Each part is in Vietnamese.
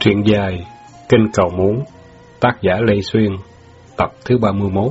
Truyện dài Kinh Cầu Muốn, tác giả Lê Xuyên, tập thứ 31.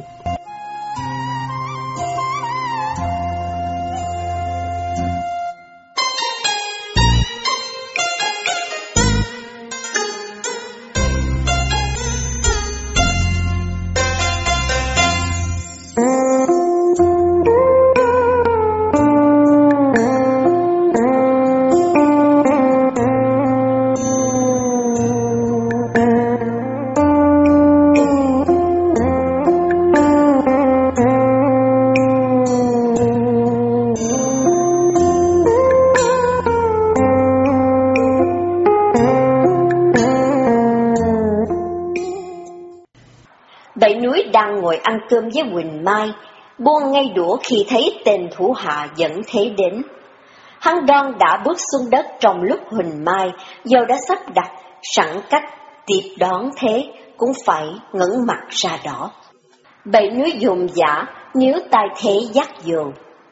Bảy Núi đang ngồi ăn cơm với Huỳnh Mai, buông ngay đũa khi thấy tên thủ hạ dẫn thế đến. Hắn đoan đã bước xuống đất trong lúc Huỳnh Mai, dầu đã sắp đặt sẵn cách tiếp đón thế, cũng phải ngẩng mặt ra đỏ. Bảy Núi dồn dã, níu tay thế dắt dồn.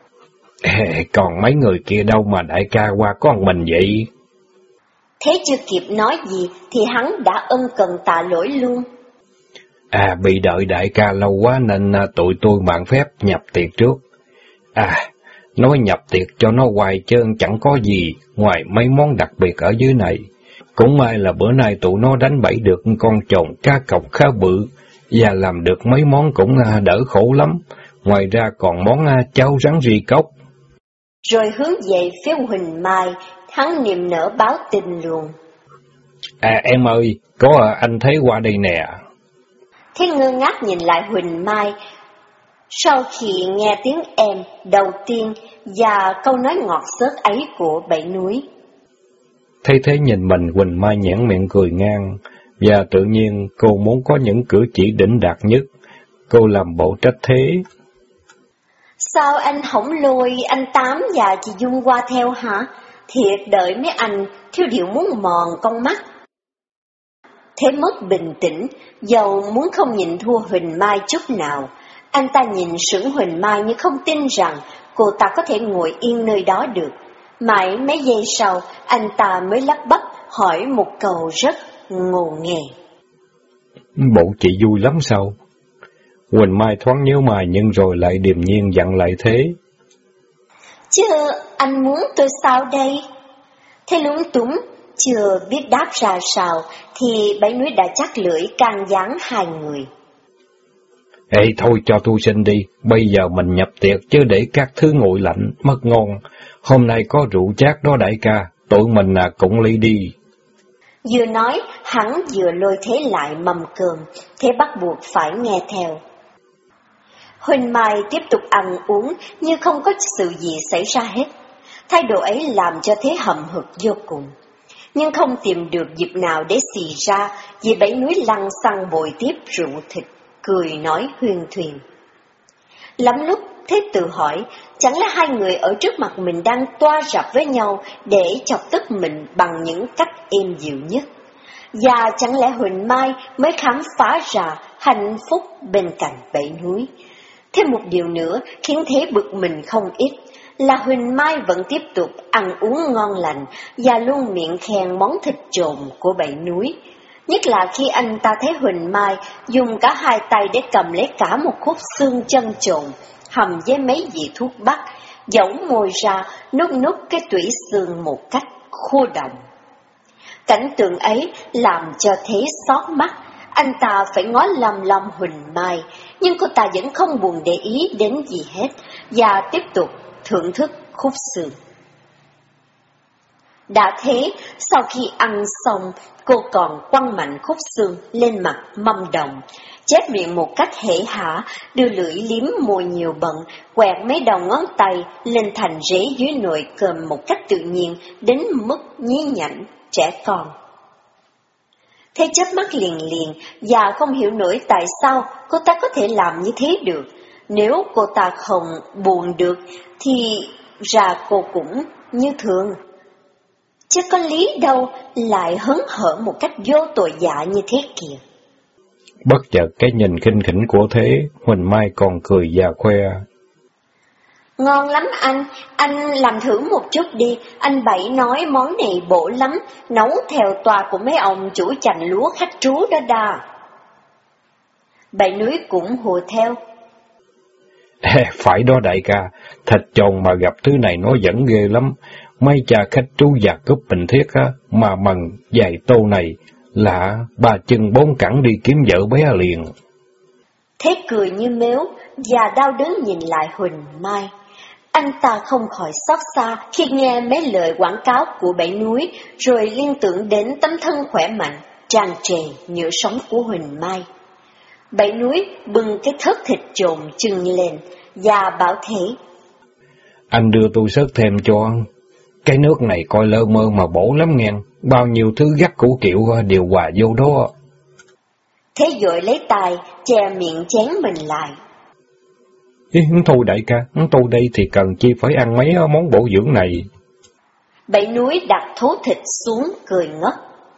Còn mấy người kia đâu mà đại ca qua có một mình vậy? Thế chưa kịp nói gì thì hắn đã ân cần tạ lỗi luôn. Bị đợi đại ca lâu quá nên tụi tôi mạn phép nhập tiệc trước. Nói nhập tiệc cho nó hoài trơn chẳng có gì ngoài mấy món đặc biệt ở dưới này. Cũng may là bữa nay tụi nó đánh bẫy được con trồn cá cọc khá bự, và làm được mấy món cũng đỡ khổ lắm. Ngoài ra còn món cháo rắn ri cốc. Rồi hướng về phía Huỳnh Mai, hắn niềm nở báo tin luôn. Em ơi, có anh thấy qua đây nè. Thế ngơ ngác nhìn lại Huỳnh Mai, sau khi nghe tiếng em đầu tiên và câu nói ngọt xớt ấy của Bảy Núi. Thấy thế nhìn mình, Huỳnh Mai nhãn miệng cười ngang, và tự nhiên cô muốn có những cử chỉ đỉnh đạt nhất. Cô làm bộ trách thế. Sao anh không lôi anh Tám và chị Dung qua theo hả? Thiệt đợi mấy anh thiếu điều muốn mòn con mắt. Thế mất bình tĩnh, dầu muốn không nhìn thua Huỳnh Mai chút nào. Anh ta nhìn sững Huỳnh Mai như không tin rằng cô ta có thể ngồi yên nơi đó được. Mãi mấy giây sau, anh ta mới lắp bắp hỏi một câu rất ngô nghề. Bộ chị vui lắm sao? Huỳnh Mai thoáng nhíu mày nhưng rồi lại điềm nhiên dặn lại thế. Chứ anh muốn tôi sao đây? Thế lúng túng, chưa biết đáp ra sao, thì Bảy Núi đã chắc lưỡi can gián hai người. Thôi cho tôi xin đi, bây giờ mình nhập tiệc chứ để các thứ nguội lạnh, mất ngon. Hôm nay có rượu chát đó đại ca, tụi mình cũng ly đi. Vừa nói, hắn vừa lôi thế lại mâm cơm, thế bắt buộc phải nghe theo. Huỳnh Mai tiếp tục ăn uống như không có sự gì xảy ra hết. Thái độ ấy làm cho thế hậm hực vô cùng. Nhưng không tìm được dịp nào để xì ra, vì Bảy Núi lăng xăng bồi tiếp rượu thịt, cười nói huyên thuyền. Lắm lúc thế tự hỏi, chẳng lẽ hai người ở trước mặt mình đang toa rập với nhau để chọc tức mình bằng những cách êm dịu nhất? Và chẳng lẽ Huỳnh Mai mới khám phá ra hạnh phúc bên cạnh Bảy Núi? Thêm một điều nữa khiến thế bực mình không ít, là Huỳnh Mai vẫn tiếp tục ăn uống ngon lành và luôn miệng khen món thịt trộn của Bảy Núi. Nhất là khi anh ta thấy Huỳnh Mai dùng cả hai tay để cầm lấy cả một khúc xương chân trộn, hầm với mấy vị thuốc bắc, giấu môi ra, nút cái tủy xương một cách khô động. Cảnh tượng ấy làm cho thế xót mắt, anh ta phải ngó lăm lăm Huỳnh Mai, nhưng cô ta vẫn không buồn để ý đến gì hết, và tiếp tục thưởng thức khúc xương. Đã thế, sau khi ăn xong, cô còn quăng mạnh khúc xương lên mặt mâm đồng, chép miệng một cách hể hả, đưa lưỡi liếm môi nhiều bận, quẹt mấy đầu ngón tay lên thành rễ dưới nồi cơm một cách tự nhiên đến mức nhí nhảnh trẻ con. Thế chớp mắt liền và không hiểu nổi tại sao cô ta có thể làm như thế được. Nếu cô ta không buồn được thì ra cô cũng như thường. Chứ có lý đâu lại hớn hở một cách vô tội vạ như thế kìa. Bất chợt cái nhìn khinh khỉnh của thế, Huỳnh Mai còn cười và khoe. Ngon lắm anh làm thử một chút đi, anh Bảy nói món này bổ lắm, nấu theo toa của mấy ông chủ chành lúa khách trú đó đà. Bảy Núi cũng hùa theo. Phải đó đại ca, thịt tròn mà gặp thứ này nó vẫn ghê lắm. Mấy cha khách trú già cúp Bình Thiết á, mà mần vài tô này là 3 chân 4 cẳng đi kiếm vợ bé liền. Thế cười như mếu và đau đớn nhìn lại Huỳnh Mai. Anh ta không khỏi xót xa khi nghe mấy lời quảng cáo của Bảy Núi, rồi liên tưởng đến tấm thân khỏe mạnh, tràn trề nhựa sống của Huỳnh Mai. Bảy Núi bưng cái thớt thịt trộn trưng lên và bảo Thế: Anh đưa tôi sớt thêm cho. Cái nước này coi lơ mơ mà bổ lắm nghe, bao nhiêu thứ gắt củ kiệu đều hòa vô đó. Thế vội lấy tay che miệng chén mình lại. Thôi đại ca, tôi đây thì cần chi phải ăn mấy món bổ dưỡng này. Bảy Núi đặt thố thịt xuống cười ngất.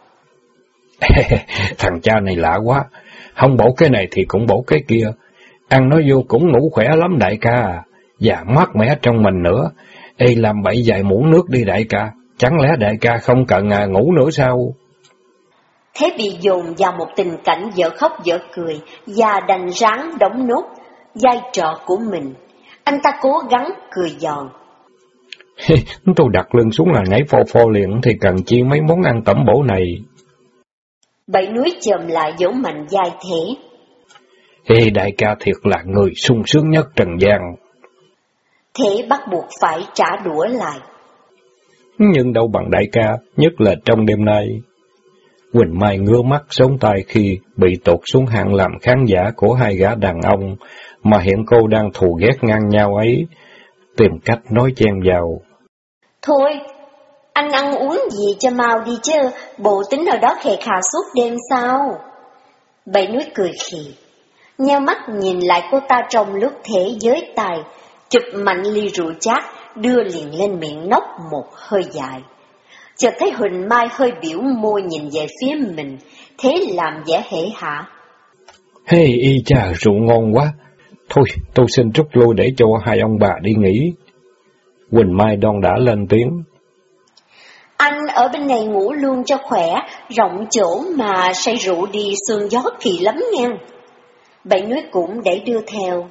Thằng cha này lạ quá, không bổ cái này thì cũng bổ cái kia. Ăn nó vô cũng ngủ khỏe lắm đại ca, và mát mẻ trong mình nữa. Ê, làm bậy vài muỗng nước đi đại ca, chẳng lẽ đại ca không cần ngủ nữa sao? Thế bị dồn vào một tình cảnh dở khóc dở cười, và đành ráng đóng nốt vai trò của mình. Anh ta cố gắng cười giòn. Tôi đặt lưng xuống là nhảy phò phò liền, thì cần chi mấy món ăn tẩm bổ này. Bảy Núi chồm lại vỗ mạnh vai Thế. Ê, đại ca thiệt là người sung sướng nhất trần gian. Thế bắt buộc phải trả đũa lại. Nhưng đâu bằng đại ca, nhất là trong đêm nay. Huỳnh Mai ngứa mắt sống tai khi bị tụt xuống hạng làm khán giả của hai gã đàn ông, mà hiện cô đang thù ghét ngang nhau ấy, tìm cách nói chen vào. Thôi, anh ăn uống gì cho mau đi chứ, bộ tính ở đó khè khà suốt đêm sao? Bảy Núi cười khì, nheo mắt nhìn lại cô ta trong lúc Thế giới tài, chụp mạnh ly rượu chát, đưa liền lên miệng nốc một hơi dài. Chợt thấy Huỳnh Mai hơi biểu môi nhìn về phía mình, Thế làm vẻ hể hả. Hey, y cha, rượu ngon quá. Thôi, tôi xin rút lui để cho hai ông bà đi nghỉ. Huỳnh Mai đon đã lên tiếng. Anh ở bên này ngủ luôn cho khỏe, rộng chỗ mà say rượu đi sương gió kỳ lắm nha. Bảy Núi cũng để đưa theo.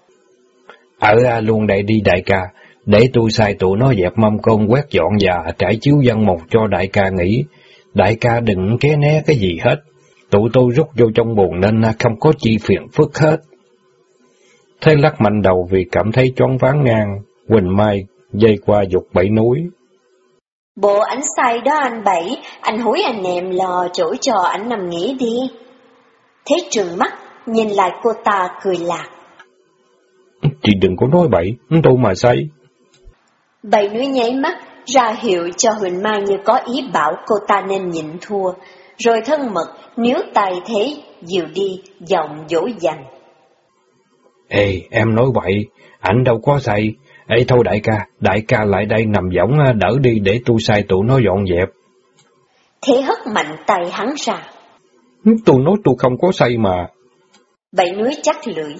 Ở luôn đây đi đại ca, để tôi sai tụi nó dẹp mâm cơm quét dọn và trải chiếu văn mục cho đại ca nghỉ. Đại ca đừng ké né cái gì hết, tụi tôi rút vô trong buồng nên không có chi phiền phức hết. Thế lắc mạnh đầu vì cảm thấy choáng váng ngang, Huỳnh Mai dây qua giục Bảy Núi. Bộ ảnh say đó anh Bảy, anh húi anh em lò chỗ cho ảnh nằm nghỉ đi. Thế trừng mắt, nhìn lại cô ta cười lạc. Chị đừng có nói bậy, tôi mà say. Bảy Núi nháy mắt, ra hiệu cho Huỳnh Mai như có ý bảo cô ta nên nhịn thua, rồi thân mật níu tay Thế dìu đi, giọng dỗ dành. Ê, em nói bậy, ảnh đâu có say. Ê thôi đại ca lại đây nằm võng đỡ đi để tôi sai tụi nó dọn dẹp. Thế hất mạnh tay hắn ra. Tôi nói tôi không có say mà. Bảy Núi chắc lưỡi.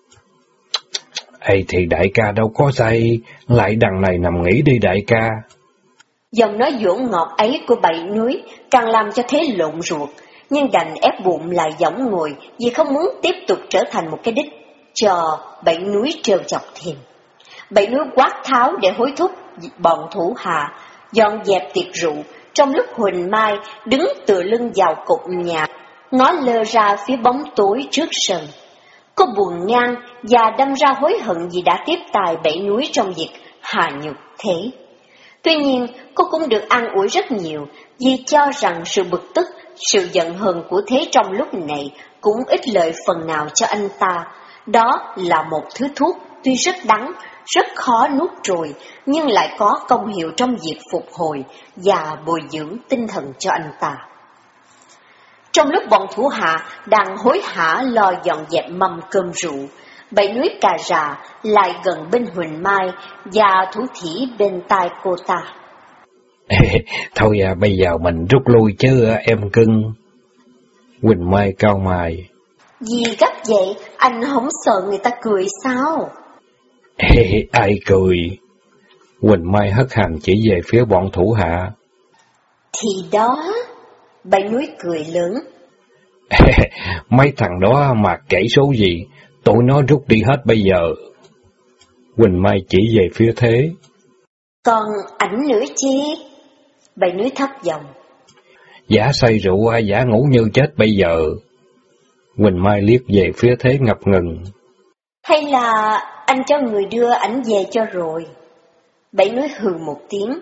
Ê thì đại ca đâu có say, lại đằng này nằm nghỉ đi đại ca. Giọng nói dỗ ngọt ấy của Bảy Núi càng làm cho Thế lộn ruột, nhưng đành ép bụng lại võng ngồi vì không muốn tiếp tục trở thành một cái đích cho Bảy Núi trêu chọc thêm. Bảy Núi quát tháo để hối thúc bọn thủ hạ dọn dẹp tiệc rượu, trong lúc Huỳnh Mai đứng tựa lưng vào cột nhà, ngó lơ ra phía bóng tối trước sân. Cô buồn ngang và đâm ra hối hận vì đã tiếp tay Bảy Núi trong việc hạ nhục Thế. Tuy nhiên, cô cũng được an ủi rất nhiều vì cho rằng sự bực tức, sự giận hờn của Thế trong lúc này cũng ít lợi phần nào cho anh ta. Đó là một thứ thuốc tuy rất đắng, rất khó nuốt trôi, nhưng lại có công hiệu trong việc phục hồi và bồi dưỡng tinh thần cho anh ta. Trong lúc bọn thủ hạ đang hối hả lo dọn dẹp mâm cơm rượu, Bảy Núi cà rà lại gần bên Huỳnh Mai và thủ thỉ bên tai cô ta. Thôi bây giờ mình rút lui chứ em cưng. Huỳnh Mai cau mày. Gì gấp vậy, anh không sợ người ta cười sao? Ai cười? Quỳnh Mai hất hàm chỉ về phía bọn thủ hạ. Thì đó, Bảy Núi cười lớn. Mấy thằng đó mà kể số gì, tụi nó rút đi hết bây giờ. Quỳnh Mai chỉ về phía Thế. Còn ảnh nữa chi? Bảy Núi thấp giọng. Giả say rượu, giả ngủ như chết bây giờ. Quỳnh Mai liếc về phía Thế ngập ngừng. Hay là anh cho người đưa ảnh về cho rồi? Bảy Núi hừ một tiếng.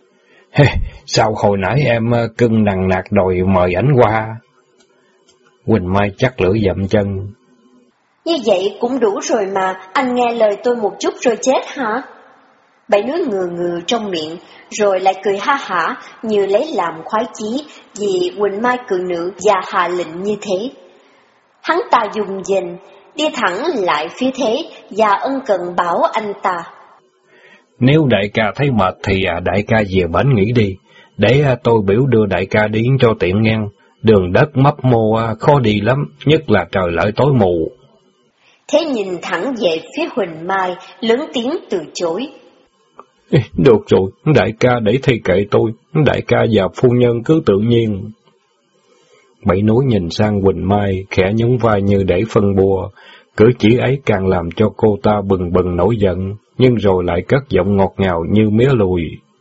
Sao hồi nãy em cưng nằng nặc đòi mời ảnh qua? Quỳnh Mai chắc lưỡi dậm chân. Như vậy cũng đủ rồi mà, anh nghe lời tôi một chút rồi chết hả? Bảy Núi ngừ ngừ trong miệng, rồi lại cười ha hả như lấy làm khoái chí vì Quỳnh Mai cự nữ và hạ lệnh như thế. Hắn ta dùng dình, đi thẳng lại phía Thế và ân cần bảo anh ta. Nếu đại ca thấy mệt thì đại ca về bển nghỉ đi, để tôi biểu đưa đại ca đi cho tiện ngang. Đường đất mấp mô khó đi lắm, nhất là trời lỡ tối mù. Thế nhìn thẳng về phía Huỳnh Mai, lớn tiếng từ chối. Được rồi, đại ca để thi kệ tôi, đại ca và phu nhân cứ tự nhiên. Bảy Núi nhìn sang Huỳnh Mai, khẽ nhún vai như để phân bua. Cử chỉ ấy càng làm cho cô ta bừng bừng nổi giận, nhưng rồi lại cất giọng ngọt ngào như mía lùi.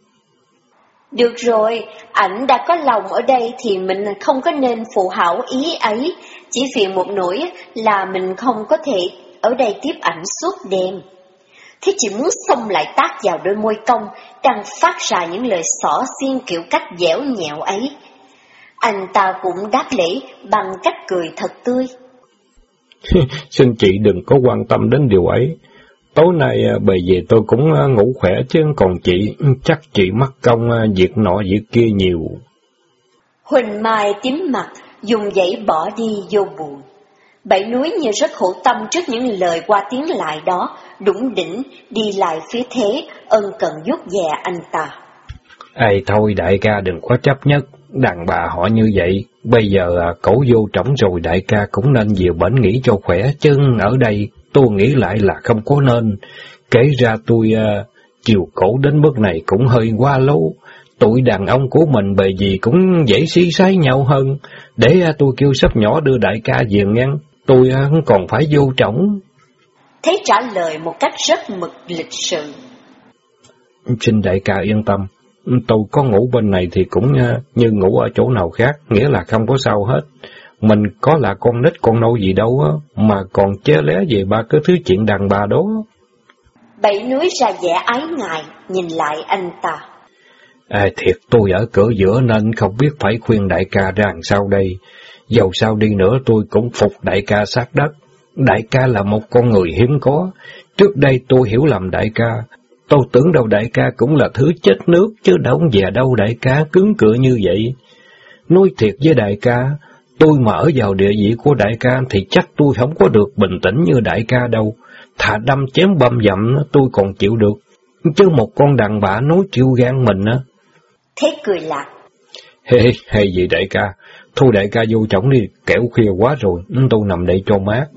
Được rồi, ảnh đã có lòng ở đây thì mình không có nên phụ hảo ý ấy, chỉ vì một nỗi là mình không có thể ở đây tiếp ảnh suốt đêm. Thế chỉ muốn xông lại tát vào đôi môi cong, đang phát ra những lời xỏ xiên kiểu cách dẻo nhẹo ấy. Anh ta cũng đáp lễ bằng cách cười thật tươi. Xin chị đừng có quan tâm đến điều ấy. Tối nay bề về tôi cũng ngủ khỏe chứ còn chị, chắc chị mắc công việc nọ việc kia nhiều. Huỳnh Mai tím mặt, dùng dãy bỏ đi vô buồn. Bảy Núi như rất hổ tâm trước những lời qua tiếng lại đó, đủng đỉnh đi lại phía Thế, ân cần vuốt ve anh ta. Ê thôi đại ca đừng có chấp nhất, đàn bà họ như vậy, bây giờ cổ vô trỏng rồi đại ca cũng nên về bển nghỉ cho khỏe, chứ ở đây tôi nghĩ lại là không có nên. Kể ra tôi chiều cổ đến bước này cũng hơi quá lố, tụi đàn ông của mình bề gì cũng dễ xí xái nhau hơn, để tôi kêu sắp nhỏ đưa đại ca về ngăn, tôi còn phải vô trỏng. Thế trả lời một cách rất mực lịch sự. Xin đại ca yên tâm. Tôi có ngủ bên này thì cũng như ngủ ở chỗ nào khác, nghĩa là không có sao hết. Mình có là con nít con nâu gì đâu á, mà còn ché lé về ba cái thứ chuyện đàn bà đó. Bảy Núi ra vẻ ái ngại, nhìn lại anh ta. Thiệt tôi ở cửa giữa nên không biết phải khuyên đại ca ra làm sao đây. Dầu sao đi nữa tôi cũng phục đại ca sát đất. Đại ca là một con người hiếm có. Trước đây tôi hiểu lầm đại ca. Tôi tưởng đâu đại ca cũng là thứ chết nước, chứ đâu về đâu đại ca cứng cựa như vậy. Nói thiệt với đại ca, tôi mà ở vào địa vị của đại ca thì chắc tôi không có được bình tĩnh như đại ca đâu. Thà đâm chém băm dặm tôi còn chịu được, chứ một con đàn bà nói kêu gan mình á. Thế cười lạc. Hay gì đại ca, thôi đại ca vô trỏng đi, kẻo khuya quá rồi, tôi nằm đây cho mát.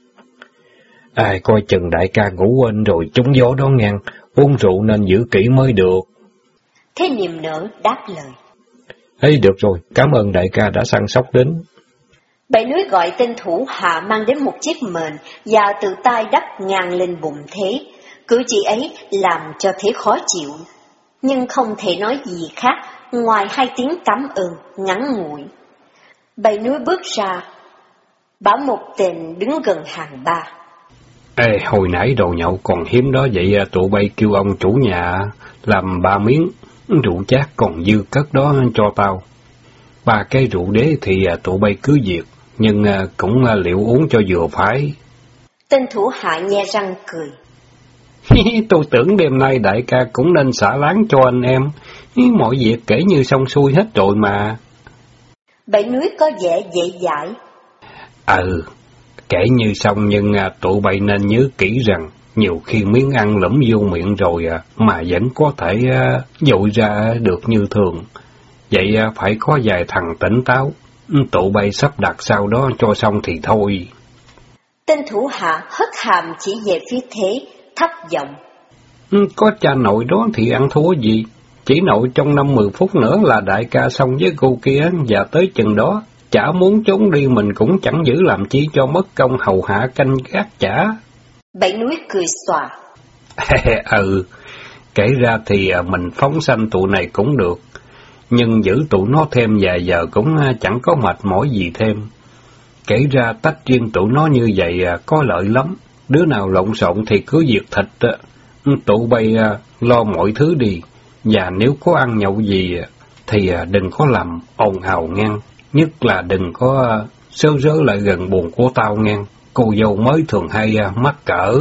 Coi chừng đại ca ngủ quên rồi trúng gió đó ngang, uống rượu nên giữ kỹ mới được. Thế niềm nở đáp lời. Được rồi, cảm ơn đại ca đã săn sóc đến. Bảy Núi gọi tên thủ hạ mang đến một chiếc mền và từ tay đắp ngang lên bụng Thế. Cử chỉ ấy làm cho Thế khó chịu, nhưng không thể nói gì khác ngoài hai tiếng cảm ơn ngắn ngủi. Bảy Núi bước ra, bảo một tên đứng gần hàng ba. Hồi nãy đồ nhậu còn hiếm đó, vậy tụi bay kêu ông chủ nhà làm 3 miếng, rượu chát còn dư cất đó cho tao. 3 cái rượu đế thì tụi bay cứ việc, nhưng cũng liệu uống cho vừa phải. Tên thủ hạ nhe răng cười. Tôi tưởng đêm nay đại ca cũng nên xả láng cho anh em, mọi việc kể như xong xuôi hết rồi mà. Bảy Núi có vẻ dễ dãi. Kể như xong nhưng tụi bay nên nhớ kỹ rằng nhiều khi miếng ăn lẫm vô miệng rồi mà vẫn có thể dội ra được như thường. Vậy phải có vài thằng tỉnh táo, tụi bay sắp đặt sau đó cho xong thì thôi. Tên thủ hạ hất hàm chỉ về phía Thế, thấp giọng. Có cha nội đó thì ăn thua gì? Chỉ nội trong 5-10 phút nữa là đại ca xong với cô kia, và tới chừng đó, chả muốn trốn đi mình cũng chẳng giữ làm chi cho mất công hầu hạ canh gác chả. Bảy Núi cười xòa. Kể ra thì mình phóng sanh tụi này cũng được, nhưng giữ tụi nó thêm vài giờ cũng chẳng có mệt mỏi gì thêm. Kể ra tách riêng tụi nó như vậy có lợi lắm, đứa nào lộn xộn thì cứ diệt thịt, tụi bay lo mọi thứ đi, và nếu có ăn nhậu gì thì đừng có làm ồn ào ngang, nhất là đừng có sớ rớ lại gần buồng của tao ngang, cô dâu mới thường hay mắc cỡ.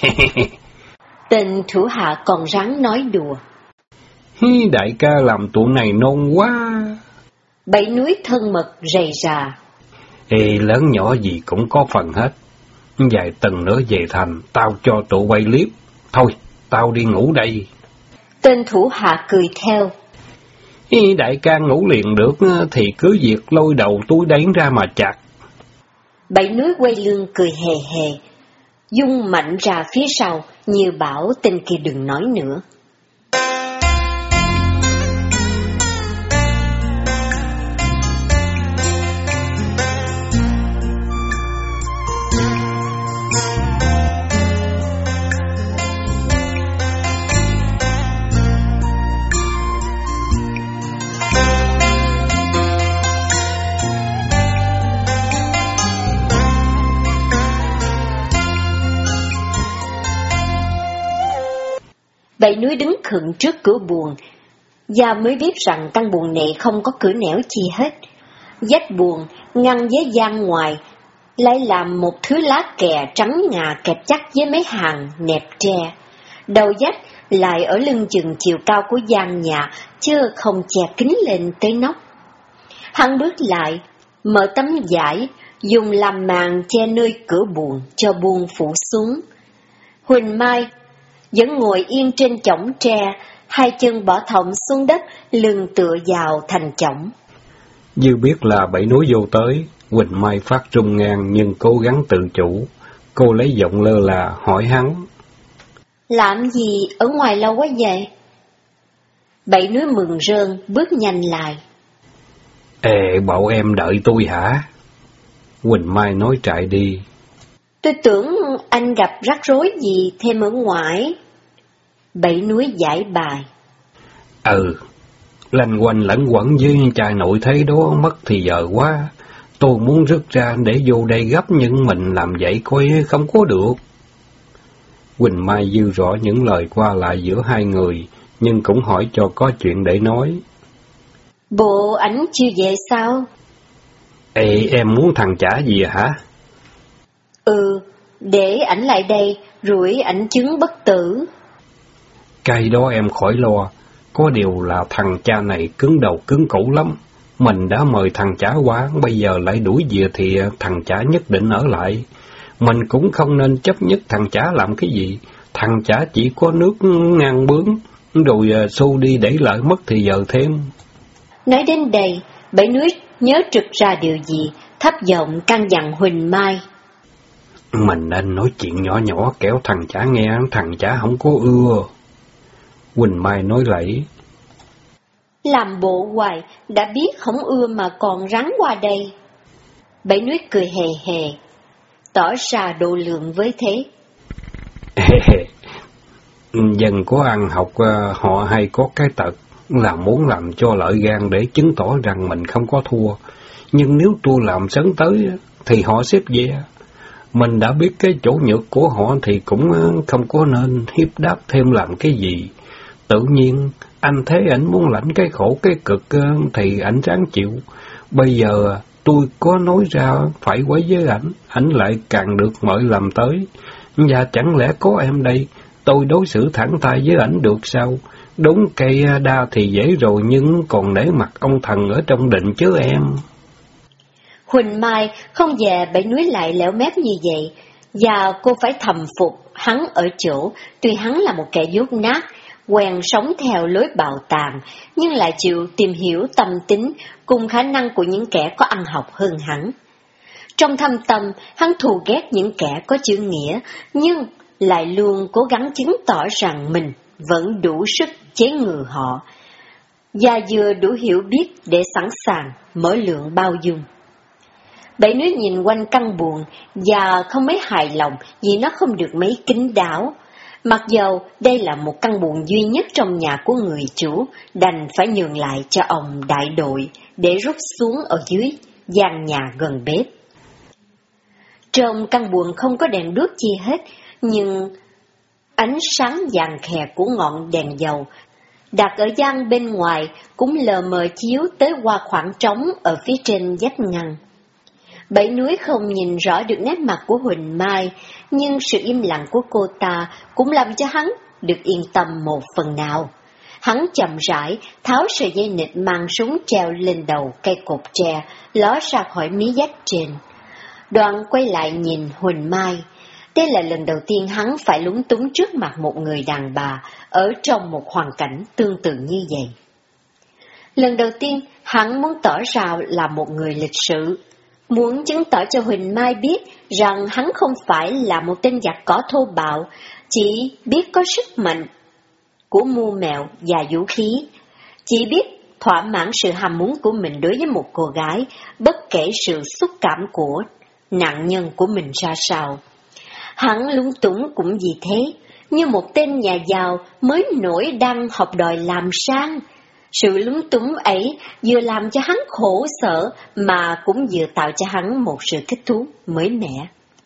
Tên thủ hạ còn ráng nói đùa. Đại ca làm tụi này nôn quá. Bảy Núi thân mật rầy rà. Lớn nhỏ gì cũng có phần hết. Vài tuần nữa về thành, tao cho tụi bay liếp. Thôi, tao đi ngủ đây. Tên thủ hạ cười theo. Đại ca ngủ liền được thì cứ việc lôi đầu túi đánh ra mà chặt. Bảy Núi quay lưng cười hề hề, dung mạnh ra phía sau như bảo tên kia đừng nói nữa. Bảy Núi đứng khựng trước cửa buồng, và mới biết rằng căn buồng này không có cửa nẻo chi hết. Vách buồng ngăn với gian ngoài lại làm một thứ lá kè trắng ngà kẹp chắc với mấy hàng nẹp tre. Đầu vách lại ở lưng chừng chiều cao của gian nhà, chứ không che kín lên tới nóc. Hắn bước lại, mở tấm vải, dùng làm màn che nơi cửa buồng cho buông phủ xuống. Huỳnh Mai vẫn ngồi yên trên chõng tre, hai chân bỏ thõng xuống đất, lưng tựa vào thành chõng. Như biết là Bảy Núi vô tới, Huỳnh Mai phát run ngang nhưng cố gắng tự chủ. Cô lấy giọng lơ là hỏi hắn. Làm gì ở ngoài lâu quá vậy? Bảy Núi mừng rơn, bước nhanh lại. Bảo em đợi tôi hả? Huỳnh Mai nói trại đi. Tôi tưởng anh gặp rắc rối gì thêm ở ngoài. Bảy Núi giải bài. Lanh quanh lẫn quẩn với trai nội thế đó mất thì giờ quá. Tôi muốn rứt ra để vô đây gấp nhưng mình làm vậy coi không có được. Huỳnh Mai dư rõ những lời qua lại giữa hai người, nhưng cũng hỏi cho có chuyện để nói. Bộ ảnh chưa về sao? Em muốn thằng chả gì hả? Để ảnh lại đây, rủi ảnh chứng bất tử. Cái đó em khỏi lo, có điều là thằng cha này cứng đầu cứng cổ lắm. Mình đã mời thằng chả qua, bây giờ lại đuổi về thì thằng chả nhất định ở lại. Mình cũng không nên chấp nhất thằng chả làm cái gì, thằng chả chỉ có nước ngang bướng, rồi xô đi để lại mất thì giờ thêm. Nói đến đây, Bảy Núi nhớ trực ra điều gì, thấp giọng căn dặn Huỳnh Mai. Mình nên nói chuyện nhỏ nhỏ kéo thằng chả nghe, thằng chả không có ưa. Huỳnh Mai nói lẫy. Làm bộ hoài, đã biết không ưa mà còn rắn qua đây. Bảy Núi cười hề hề, tỏ ra độ lượng với thế. Dân có ăn học họ hay có cái tật là muốn làm cho lợi gan để chứng tỏ rằng mình không có thua. Nhưng nếu tôi làm sấn tới thì họ xếp về. Mình đã biết cái chỗ nhược của họ thì cũng không có nên hiếp đáp thêm làm cái gì. Tự nhiên, anh thấy ảnh muốn lãnh cái khổ cái cực thì ảnh ráng chịu. Bây giờ tôi có nói ra phải quấy với ảnh lại càng được mời làm tới. Và chẳng lẽ có em đây, tôi đối xử thẳng tay với ảnh được sao? Đúng cây đa thì dễ rồi nhưng còn để mặt ông thần ở trong định chứ em. Huỳnh Mai không về Bảy Núi lại lẻo mép như vậy, và cô phải thầm phục hắn ở chỗ, tuy hắn là một kẻ dốt nát, quen sống theo lối bạo tàn, nhưng lại chịu tìm hiểu tâm tính cùng khả năng của những kẻ có ăn học hơn hắn. Trong thâm tâm, hắn thù ghét những kẻ có chữ nghĩa, nhưng lại luôn cố gắng chứng tỏ rằng mình vẫn đủ sức chế ngự họ, và vừa đủ hiểu biết để sẵn sàng mở lượng bao dung. Bảy núi nhìn quanh căn buồng và không mấy hài lòng vì nó không được mấy kín đáo. Mặc dầu đây là một căn buồng duy nhất trong nhà của người chủ, đành phải nhường lại cho ông đại đội để rút xuống ở dưới gian nhà gần bếp. Trong căn buồng không có đèn đuốc chi hết, nhưng ánh sáng vàng khè của ngọn đèn dầu đặt ở gian bên ngoài cũng lờ mờ chiếu tới qua khoảng trống ở phía trên vách ngăn. Bảy núi không nhìn rõ được nét mặt của Huỳnh Mai, nhưng sự im lặng của cô ta cũng làm cho hắn được yên tâm một phần nào. Hắn chậm rãi tháo sợi dây nịt mang súng treo lên đầu cây cột tre, ló ra khỏi mí vách trên. Đoạn quay lại nhìn Huỳnh Mai. Đây là lần đầu tiên hắn phải lúng túng trước mặt một người đàn bà ở trong một hoàn cảnh tương tự như vậy. Lần đầu tiên, hắn muốn tỏ ra là một người lịch sự, muốn chứng tỏ cho Huỳnh Mai biết rằng hắn không phải là một tên giặc cỏ thô bạo, chỉ biết có sức mạnh của mưu mẹo và vũ khí, chỉ biết thỏa mãn sự ham muốn của mình đối với một cô gái, bất kể sự xúc cảm của nạn nhân của mình ra sao. Hắn lúng túng cũng vì thế, như một tên nhà giàu mới nổi đang học đòi làm sang. Sự lúng túng ấy vừa làm cho hắn khổ sở mà cũng vừa tạo cho hắn một sự thích thú mới mẻ.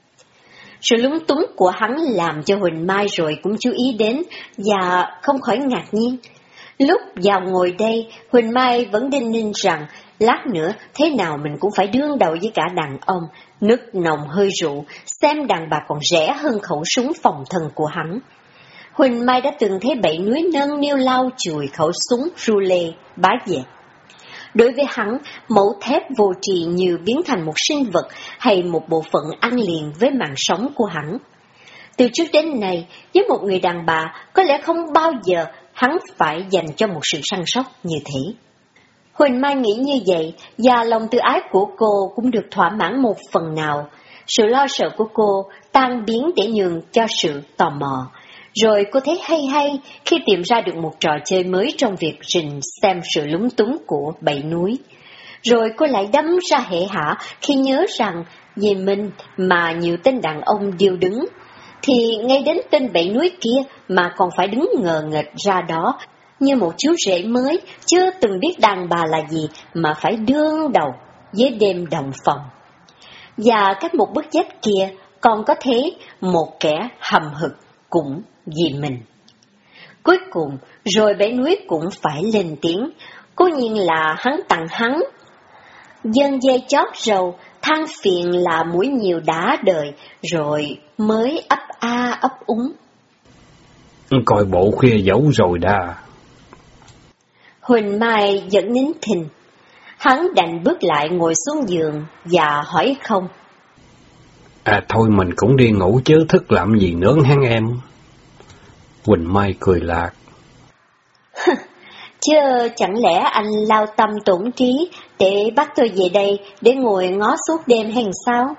Sự lúng túng của hắn làm cho Huỳnh Mai rồi cũng chú ý đến và không khỏi ngạc nhiên. Lúc vào ngồi đây, Huỳnh Mai vẫn đinh ninh rằng lát nữa thế nào mình cũng phải đương đầu với cả đàn ông, nước nồng hơi rượu, xem đàn bà còn rẻ hơn khẩu súng phòng thân của hắn. Huỳnh Mai đã từng thấy Bảy Núi nâng niu lau chùi khẩu súng Roulet bá dẹt. Đối với hắn, mẫu thép vô tri như biến thành một sinh vật hay một bộ phận ăn liền với mạng sống của hắn. Từ trước đến nay, với một người đàn bà, có lẽ không bao giờ hắn phải dành cho một sự săn sóc như thế. Huỳnh Mai nghĩ như vậy, và lòng tự ái của cô cũng được thỏa mãn một phần nào. Sự lo sợ của cô tan biến để nhường cho sự tò mò. Rồi cô thấy hay khi tìm ra được một trò chơi mới trong việc rình xem sự lúng túng của Bảy Núi. Rồi cô lại đâm ra hệ hả khi nhớ rằng vì mình mà nhiều tên đàn ông điêu đứng, thì ngay đến tên Bảy Núi kia mà còn phải đứng ngờ nghệch ra đó, như một chú rể mới, chưa từng biết đàn bà là gì mà phải đương đầu với đêm đồng phòng. Và cách một bức vách kia còn có thế một kẻ hầm hực cũng vì mình. Cuối cùng, rồi Bảy Núi cũng phải lên tiếng, cố nhiên là hắn tặng hắn. Dân dây chót rầu, than phiền là mũi nhiều đã đời, rồi mới ấp a ấp úng. Coi bộ khuya dẫu rồi đà. Huỳnh Mai vẫn nín thinh. Hắn đành bước lại ngồi xuống giường và hỏi không. Thôi mình cũng đi ngủ chứ thức làm gì nữa hả em? Huỳnh Mai cười lạc. Chứ chẳng lẽ anh lao tâm tổn trí để bắt tôi về đây để ngồi ngó suốt đêm hay sao?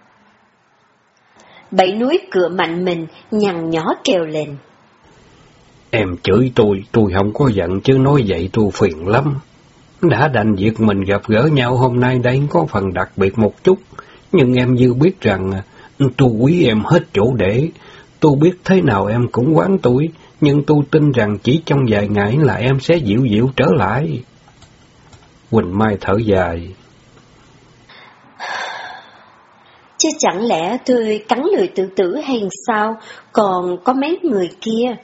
Bảy Núi cựa mạnh mình, nhằn nhó kêu lên. Em chửi tôi không có giận chứ nói vậy tôi phiền lắm. Đã đành việc mình gặp gỡ nhau hôm nay đây có phần đặc biệt một chút, nhưng em dư biết rằng tôi quý em hết chỗ để. Tôi biết thế nào em cũng oán tôi, nhưng tôi tin rằng chỉ trong vài ngày là em sẽ dịu dịu trở lại. Huỳnh Mai thở dài. Chứ chẳng lẽ tôi cắn lưỡi tự tử hay sao, còn có mấy người kia?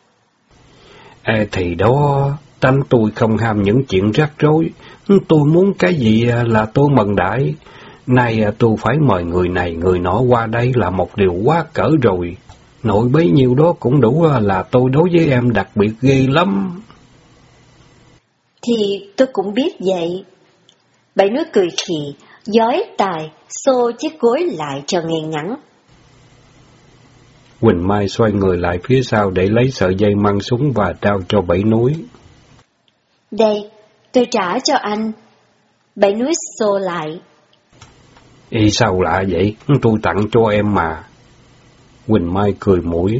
Thì đó, tánh tôi không ham những chuyện rắc rối, tôi muốn cái gì là tôi mần đại. Nay tôi phải mời người này người nọ qua đây là một điều quá cỡ rồi. Nội bấy nhiêu đó cũng đủ là tôi đối với em đặc biệt ghê lắm. Thì tôi cũng biết vậy. Bảy Núi cười khì, giói tài, xô chiếc gối lại cho ngay ngắn. Huỳnh Mai xoay người lại phía sau để lấy sợi dây mang súng và trao cho Bảy Núi. Đây, tôi trả cho anh. Bảy Núi xô lại. Sao lạ vậy? Tôi tặng cho em mà. Quỳnh Mai cười mũi.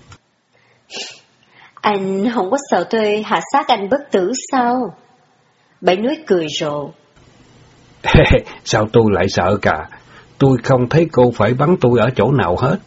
Anh không có sợ tôi hạ sát anh bất tử sao? Bảy Núi cười rộ. Sao tôi lại sợ cả? Tôi không thấy cô phải bắn tôi ở chỗ nào hết.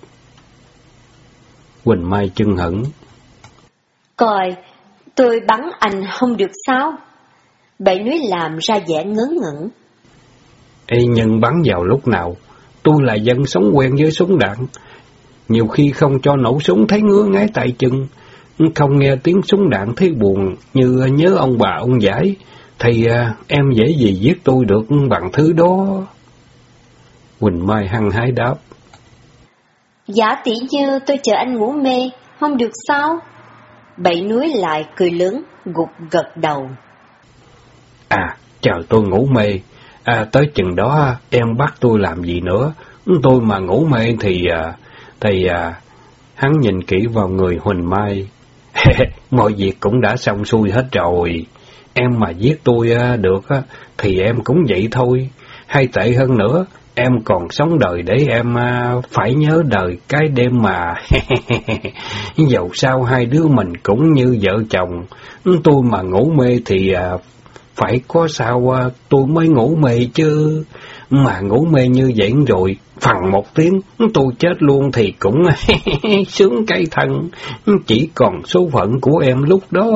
Quỳnh Mai chưng hửng. Coi, tôi bắn anh không được sao? Bảy Núi làm ra vẻ ngớ ngẩn. Ê, nhưng bắn vào lúc nào? Tôi là dân sống quen với súng đạn. Nhiều khi không cho nổ súng thấy ngứa ngáy tay chân. Không nghe tiếng súng đạn thấy buồn, như nhớ ông bà ông giải. Thì em dễ gì giết tôi được bằng thứ đó. Quỳnh Mai hăng hái đáp. Giả tỷ như tôi chờ anh ngủ mê, không được sao? Bảy Núi lại cười lớn, gật đầu. Chờ tôi ngủ mê. Tới chừng đó em bắt tôi làm gì nữa? Tôi mà ngủ mê thì hắn nhìn kỹ vào người Huỳnh Mai. Mọi việc cũng đã xong xuôi hết rồi. Em mà giết tôi được thì em cũng vậy thôi. Hay tệ hơn nữa, em còn sống đời để em phải nhớ đời cái đêm mà. Dẫu sao hai đứa mình cũng như vợ chồng. Tôi mà ngủ mê thì phải có sao tôi mới ngủ mê chứ. Mà ngủ mê như vậy rồi, phằng một tiếng, tôi chết luôn thì cũng sướng cây thân. Chỉ còn số phận của em lúc đó.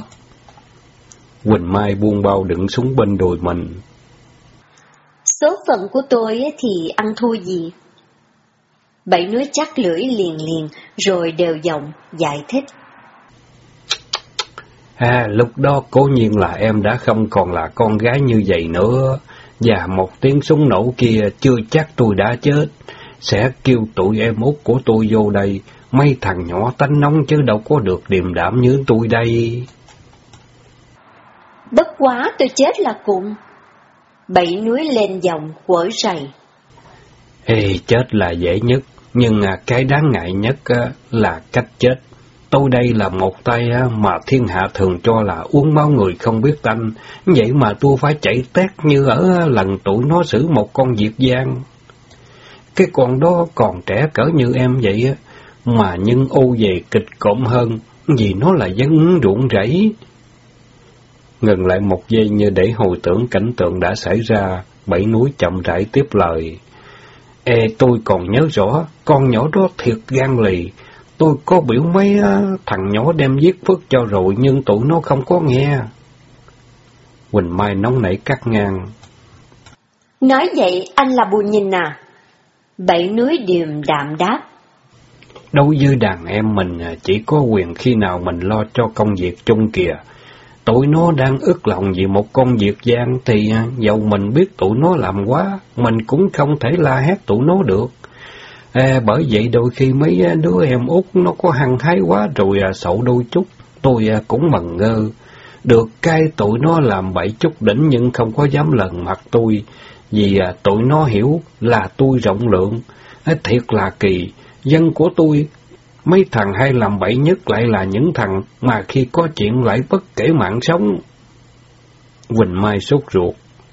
Quỳnh Mai buông bao đựng súng bên đùi mình. Số phận của tôi thì ăn thua gì? Bảy Núi chắc lưỡi liền rồi đều giọng giải thích. Lúc đó cố nhiên là em đã không còn là con gái như vậy nữa. Và một tiếng súng nổ kia chưa chắc tôi đã chết. Sẽ kêu tụi em út của tôi vô đây. Mấy thằng nhỏ tánh nóng chứ đâu có được điềm đạm như tôi đây. Bất quá tôi chết là cùng. Bảy Núi lên giọng quở rầy. Chết là dễ nhất, nhưng cái đáng ngại nhất là cách chết. Tôi đây là một tay mà thiên hạ thường cho là uống máu người không biết tanh. Vậy mà tôi phải chạy tét như ở lần tụi nó xử một con Diệt Giang. Cái con đó còn trẻ cỡ như em vậy mà nhưng ô về kịch cộm hơn, vì nó là dân ruộng rẫy. Ngừng lại một giây như để hồi tưởng cảnh tượng đã xảy ra, Bảy Núi chậm rãi tiếp lời. Tôi còn nhớ rõ, con nhỏ đó thiệt gan lì. Tôi có biểu mấy thằng nhỏ đem giết Phước cho rồi, nhưng tụi nó không có nghe. Quỳnh Mai nóng nảy cắt ngang. Nói vậy anh là bù nhìn à? Bảy Núi điềm đạm đáp. Đối với đàn em mình chỉ có quyền khi nào mình lo cho công việc chung kìa. Tụi nó đang ức lòng vì một con Diệt Giang thì dầu mình biết tụi nó làm quá, mình cũng không thể la hét tụi nó được. Bởi vậy đôi khi mấy đứa em út nó có hăng hái quá rồi xậu đôi chút, tôi cũng mần ngơ. Được cái tụi nó làm bậy chút đỉnh nhưng không có dám lần mặt tôi, vì tụi nó hiểu là tôi rộng lượng. Thiệt là kỳ, dân của tôi, mấy thằng hay làm bậy nhất lại là những thằng mà khi có chuyện lại bất kể mạng sống. Quỳnh Mai sốt ruột.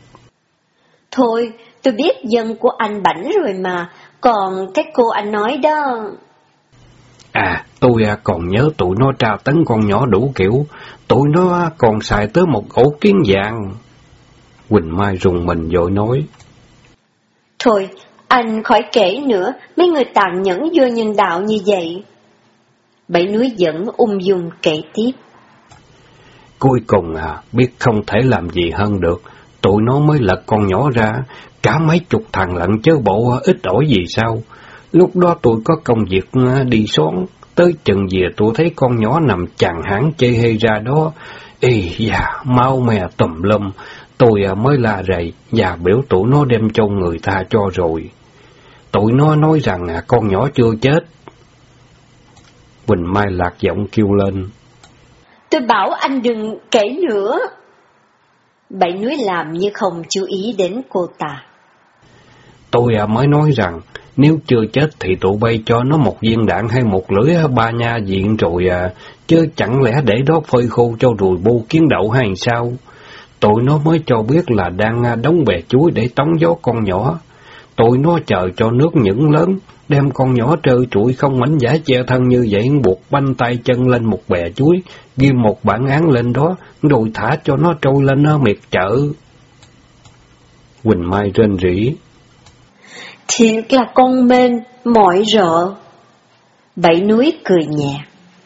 Thôi, tôi biết dân của anh bảnh rồi mà, còn cái cô anh nói đó. Tôi còn nhớ tụi nó tra tấn con nhỏ đủ kiểu, tụi nó còn xài tới một ổ kiến vàng. Quỳnh Mai rùng mình vội nói. Thôi, anh khỏi kể nữa, mấy người tàn nhẫn vô nhân đạo như vậy. Bảy Núi vẫn ung dung kể tiếp. Cuối cùng biết không thể làm gì hơn được, tụi nó mới lật con nhỏ ra, cả mấy chục thằng lận chớ bộ ít ỏi gì sao. Lúc đó tôi có công việc đi xoắn, tới chừng về tôi thấy con nhỏ nằm chằn hãng chê hê ra đó. Máu me tùm lum, tôi mới la rầy và biểu tụi nó đem cho người ta cho rồi. Tụi nó nói rằng con nhỏ chưa chết. Quỳnh Mai lạc giọng kêu lên. Tôi bảo anh đừng kể nữa. Bảy Núi làm như không chú ý đến cô ta. Tôi mới nói rằng nếu chưa chết thì tụi bay cho nó một viên đạn hay một lưỡi ba nha diện rồi chứ chẳng lẽ để đó phơi khô cho rồi bu kiến đậu hay sao? Tụi nó mới cho biết là đang đóng bè chuối để tống gió con nhỏ. Tụi nó chờ cho nước những lớn, đem con nhỏ trơ trụi không mảnh vải che thân như vậy, buộc banh tay chân lên một bè chuối, ghi một bản án lên đó, rồi thả cho nó trôi lên miệt chợ. Quỳnh Mai rên rỉ. Thiệt là con mên, mỏi rợ. Bảy Núi cười nhẹ.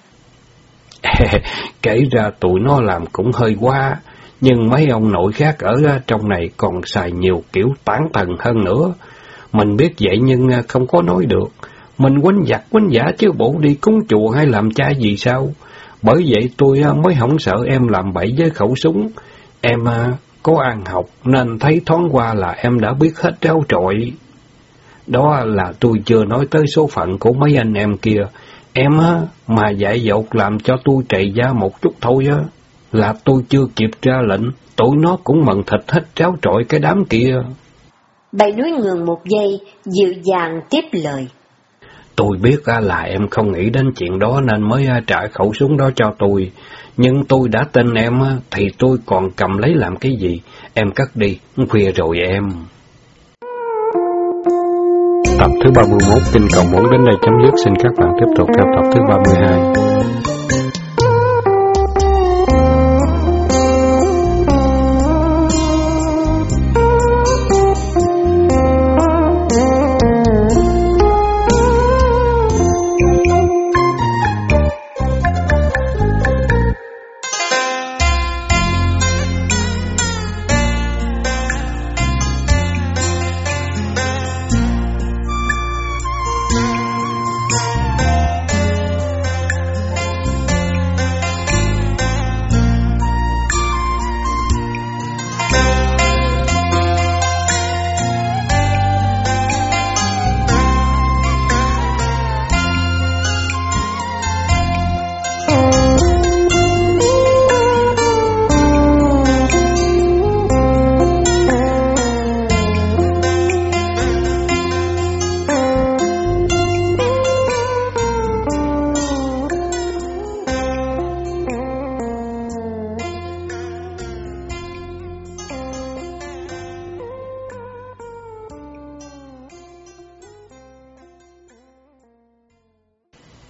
Kể ra tụi nó làm cũng hơi quá, nhưng mấy ông nội khác ở trong này còn xài nhiều kiểu tán thần hơn nữa. Mình biết vậy nhưng không có nói được. Mình quánh giặc quánh giả chứ bộ đi cúng chùa hay làm cha gì sao? Bởi vậy tôi mới không sợ em làm bậy với khẩu súng. Em có ăn học nên thấy thoáng qua là em đã biết hết ráo trọi. Đó là tôi chưa nói tới số phận của mấy anh em kia. Em mà dại dột làm cho tôi trầy da một chút thôi là tôi chưa kịp ra lệnh, tụi nó cũng mần thịt hết ráo trọi cái đám kia. Bảy Núi ngừng một giây, dịu dàng tiếp lời. Tôi biết là em không nghĩ đến chuyện đó nên mới trả khẩu súng đó cho tôi. Nhưng tôi đã tin em thì tôi còn cầm lấy làm cái gì? Em cất đi, khuya rồi em. Tập thứ 31 Kinh Cầu Muốn đến đây chấm dứt. Xin các bạn tiếp tục theo tập thứ 32.